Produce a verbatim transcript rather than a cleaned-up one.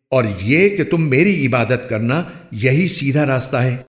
और ये कि तुम मेरी इबादत करना, यही सीधा रास्ता है।